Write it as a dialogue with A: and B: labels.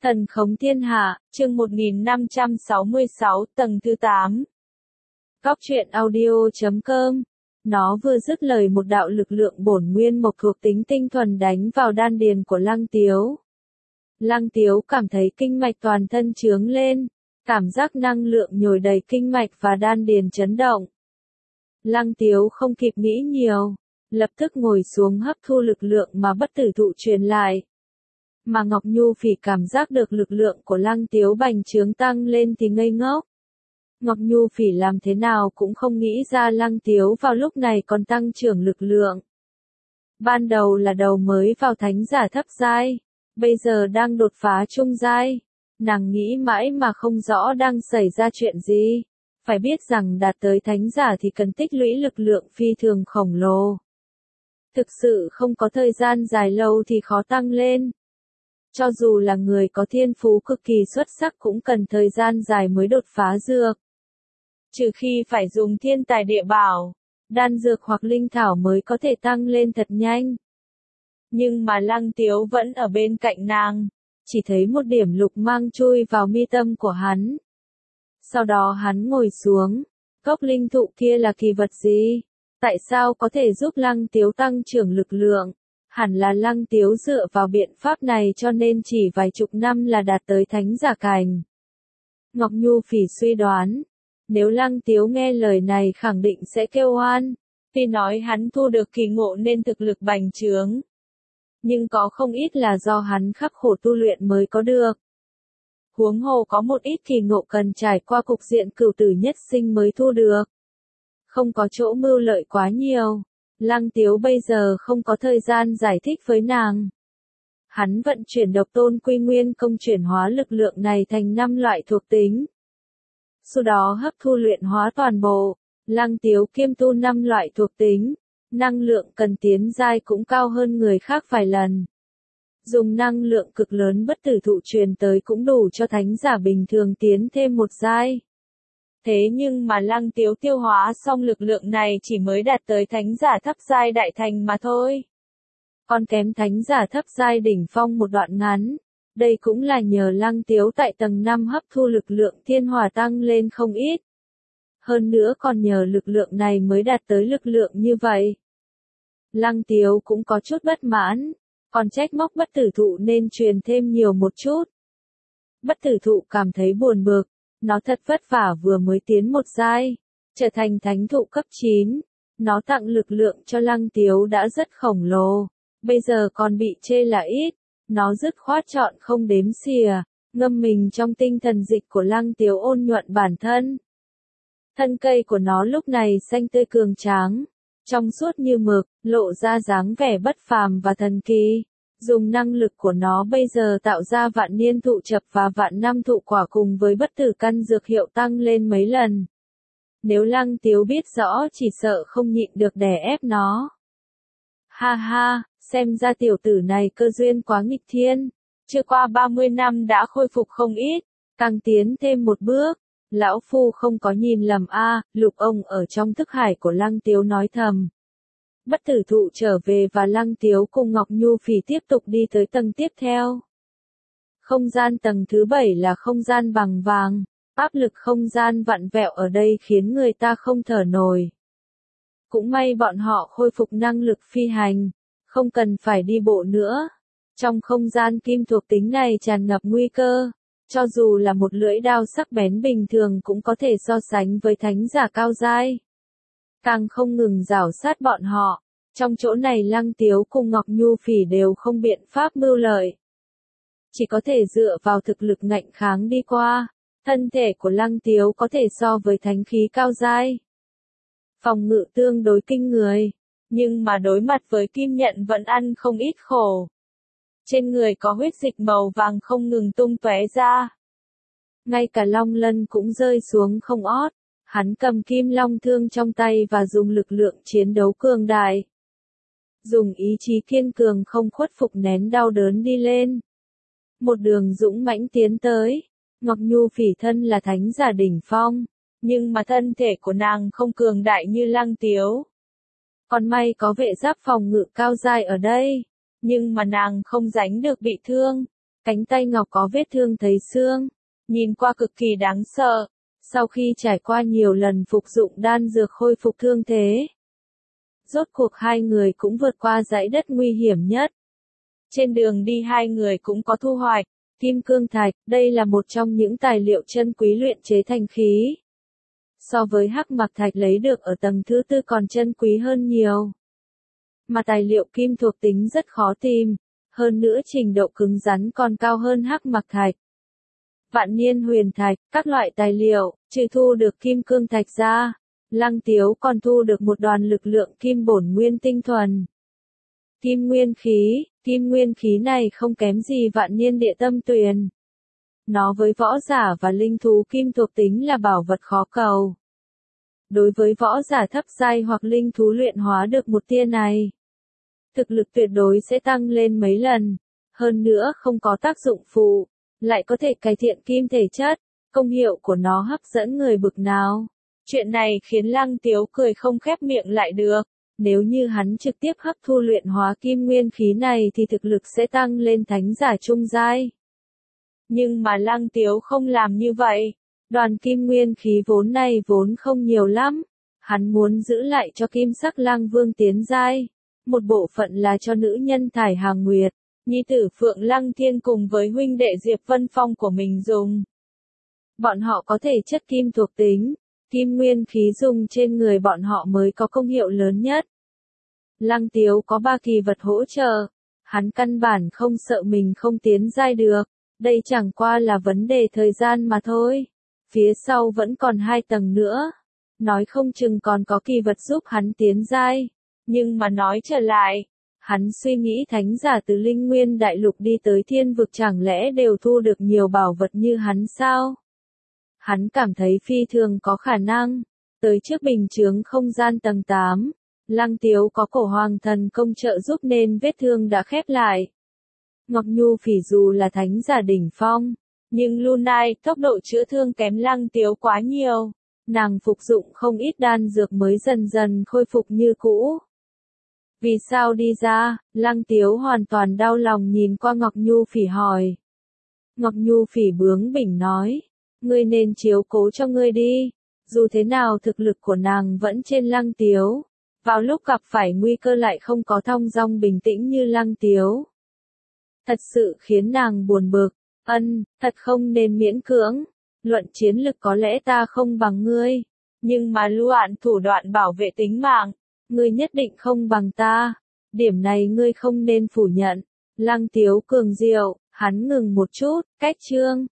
A: Thần khống thiên hạ, chương 1566, tầng thứ 8. Góc truyện audio.com. Nó vừa dứt lời, một đạo lực lượng bổn nguyên mộc thuộc tính tinh thuần đánh vào đan điền của Lăng Tiếu. Lăng Tiếu cảm thấy kinh mạch toàn thân chướng lên, cảm giác năng lượng nhồi đầy kinh mạch và đan điền chấn động. Lăng Tiếu không kịp nghĩ nhiều, lập tức ngồi xuống hấp thu lực lượng mà bất tử thụ truyền lại. Mà Ngọc Nhu Phỉ cảm giác được lực lượng của Lăng Tiếu bành trướng tăng lên thì ngây ngốc. Ngọc Nhu Phỉ làm thế nào cũng không nghĩ ra Lăng Tiếu vào lúc này còn tăng trưởng lực lượng. Ban đầu là đầu mới vào thánh giả thấp giai, bây giờ đang đột phá trung giai. Nàng nghĩ mãi mà không rõ đang xảy ra chuyện gì. Phải biết rằng đạt tới thánh giả thì cần tích lũy lực lượng phi thường khổng lồ. Thực sự không có thời gian dài lâu thì khó tăng lên. Cho dù là người có thiên phú cực kỳ xuất sắc cũng cần thời gian dài mới đột phá dược. Trừ khi phải dùng thiên tài địa bảo, đan dược hoặc linh thảo mới có thể tăng lên thật nhanh. Nhưng mà Lăng Tiếu vẫn ở bên cạnh nàng, chỉ thấy một điểm lục mang chui vào mi tâm của hắn. Sau đó hắn ngồi xuống, gốc linh thụ kia là kỳ vật gì? Tại sao có thể giúp Lăng Tiếu tăng trưởng lực lượng? Hẳn là Lăng Tiếu dựa vào biện pháp này cho nên chỉ vài chục năm là đạt tới thánh giả cảnh. Ngọc Nhu Phỉ suy đoán, nếu Lăng Tiếu nghe lời này khẳng định sẽ kêu oan, vì nói hắn thu được kỳ ngộ nên thực lực bành trướng. Nhưng có không ít là do hắn khắc khổ tu luyện mới có được. Huống hồ có một ít kỳ ngộ cần trải qua cục diện cửu tử nhất sinh mới thu được. Không có chỗ mưu lợi quá nhiều. Lăng Tiếu bây giờ không có thời gian giải thích với nàng. Hắn vận chuyển độc tôn quy nguyên công chuyển hóa lực lượng này thành 5 loại thuộc tính. Sau đó hấp thu luyện hóa toàn bộ, Lăng Tiếu kiêm tu 5 loại thuộc tính, năng lượng cần tiến giai cũng cao hơn người khác vài lần. Dùng năng lượng cực lớn bất tử thụ truyền tới cũng đủ cho thánh giả bình thường tiến thêm một giai. Thế nhưng mà Lăng Tiếu tiêu hóa xong lực lượng này chỉ mới đạt tới thánh giả thấp giai đại thành mà thôi. Còn kém thánh giả thấp giai đỉnh phong một đoạn ngắn. Đây cũng là nhờ Lăng Tiếu tại tầng 5 hấp thu lực lượng thiên hỏa tăng lên không ít. Hơn nữa còn nhờ lực lượng này mới đạt tới lực lượng như vậy. Lăng Tiếu cũng có chút bất mãn, còn trách móc bất tử thụ nên truyền thêm nhiều một chút. Bất tử thụ cảm thấy buồn bực. Nó thật vất vả vừa mới tiến một giai, trở thành thánh thụ cấp 9. Nó tặng lực lượng cho Lăng Tiếu đã rất khổng lồ. Bây giờ còn bị chê là ít. Nó dứt khoát chọn không đếm xỉa, ngâm mình trong tinh thần dịch của Lăng Tiếu ôn nhuận bản thân. Thân cây của nó lúc này xanh tươi cường tráng, trong suốt như mực, lộ ra dáng vẻ bất phàm và thần kỳ. Dùng năng lực của nó bây giờ tạo ra vạn niên thụ chập và vạn năm thụ quả cùng với bất tử căn dược hiệu tăng lên mấy lần. Nếu Lăng Tiếu biết rõ chỉ sợ không nhịn được đè ép nó. Ha ha, xem ra tiểu tử này cơ duyên quá nghịch thiên. Chưa qua 30 năm đã khôi phục không ít, càng tiến thêm một bước. Lão Phu không có nhìn lầm a, Lục ông ở trong thức hải của Lăng Tiếu nói thầm. Bất tử thụ trở về và Lăng Tiếu cùng Ngọc Nhu Phỉ tiếp tục đi tới tầng tiếp theo. Không gian tầng thứ 7 là không gian bằng vàng, áp lực không gian vặn vẹo ở đây khiến người ta không thở nổi. Cũng may bọn họ khôi phục năng lực phi hành, không cần phải đi bộ nữa. Trong không gian kim thuộc tính này tràn ngập nguy cơ, cho dù là một lưỡi đao sắc bén bình thường cũng có thể so sánh với thánh giả cao giai. Càng không ngừng rảo sát bọn họ, trong chỗ này Lăng Tiếu cùng Ngọc Nhu Phỉ đều không biện pháp mưu lợi. Chỉ có thể dựa vào thực lực ngạnh kháng đi qua, thân thể của Lăng Tiếu có thể so với thánh khí cao giai. Phòng ngự tương đối kinh người, nhưng mà đối mặt với kim nhận vẫn ăn không ít khổ. Trên người có huyết dịch màu vàng không ngừng tung tóe ra. Ngay cả long lân cũng rơi xuống không ót. Hắn cầm kim long thương trong tay và dùng lực lượng chiến đấu cường đại. Dùng ý chí kiên cường không khuất phục nén đau đớn đi lên. Một đường dũng mãnh tiến tới. Ngọc Nhu Phỉ thân là thánh giả đỉnh phong, nhưng mà thân thể của nàng không cường đại như Lăng Tiếu. Còn may có vệ giáp phòng ngự cao giai ở đây, nhưng mà nàng không gánh được bị thương. Cánh tay ngọc có vết thương thấy xương, nhìn qua cực kỳ đáng sợ. Sau khi trải qua nhiều lần phục dụng đan dược khôi phục thương thế, rốt cuộc hai người cũng vượt qua dãy đất nguy hiểm nhất. Trên đường đi hai người cũng có thu hoạch, kim cương thạch, đây là một trong những tài liệu chân quý luyện chế thành khí. So với hắc mạc thạch lấy được ở tầng thứ tư còn chân quý hơn nhiều. Mà tài liệu kim thuộc tính rất khó tìm, hơn nữa trình độ cứng rắn còn cao hơn hắc mạc thạch. Vạn niên huyền thạch, các loại tài liệu, trừ thu được kim cương thạch ra, Lăng Tiếu còn thu được một đoàn lực lượng kim bổn nguyên tinh thuần. Kim nguyên khí này không kém gì vạn niên địa tâm tuyền. Nó với võ giả và linh thú kim thuộc tính là bảo vật khó cầu. Đối với võ giả thấp giai hoặc linh thú luyện hóa được một tia này, thực lực tuyệt đối sẽ tăng lên mấy lần. Hơn nữa không có tác dụng phụ, lại có thể cải thiện kim thể chất, công hiệu của nó hấp dẫn người bực nào. Chuyện này khiến Lăng Tiếu cười không khép miệng lại được. Nếu như hắn trực tiếp hấp thu luyện hóa kim nguyên khí này thì thực lực sẽ tăng lên thánh giả trung giai. Nhưng mà Lăng Tiếu không làm như vậy. Đoàn kim nguyên khí vốn này vốn không nhiều lắm. Hắn muốn giữ lại cho kim sắc lang vương tiến giai. Một bộ phận là cho nữ nhân Thải Hà Nguyệt, nhi tử Phượng Lăng Thiên cùng với huynh đệ Diệp Vân Phong của mình dùng. Bọn họ có thể chất kim thuộc tính. Kim nguyên khí dùng trên người bọn họ mới có công hiệu lớn nhất. Lăng Tiếu có 3 kỳ vật hỗ trợ. Hắn căn bản không sợ mình không tiến giai được. Đây chẳng qua là vấn đề thời gian mà thôi. Phía sau vẫn còn 2 tầng nữa. Nói không chừng còn có kỳ vật giúp hắn tiến giai. Nhưng mà nói trở lại, hắn suy nghĩ thánh giả từ Linh Nguyên Đại Lục đi tới thiên vực chẳng lẽ đều thu được nhiều bảo vật như hắn sao? Hắn cảm thấy phi thường có khả năng. Tới trước bình chướng không gian tầng 8, Lăng Tiếu có cổ hoàng thần công trợ giúp nên vết thương đã khép lại. Ngọc Nhu Phỉ dù là thánh giả đỉnh phong, nhưng Lunai tốc độ chữa thương kém Lăng Tiếu quá nhiều. Nàng phục dụng không ít đan dược mới dần dần khôi phục như cũ. Vì sao đi ra? Lăng Tiếu hoàn toàn đau lòng nhìn qua Ngọc Nhu Phỉ hỏi. Ngọc Nhu Phỉ bướng bỉnh nói. Ngươi nên chiếu cố cho ngươi đi. Dù thế nào thực lực của nàng vẫn trên Lăng Tiếu. Vào lúc gặp phải nguy cơ lại không có thong dong bình tĩnh như Lăng Tiếu. Thật sự khiến nàng buồn bực. Thật không nên miễn cưỡng. Luận chiến lực có lẽ ta không bằng ngươi. Nhưng mà luận thủ đoạn bảo vệ tính mạng, ngươi nhất định không bằng ta. Điểm này ngươi không nên phủ nhận. Lăng Tiếu cường diệu, hắn ngừng một chút, cách chương.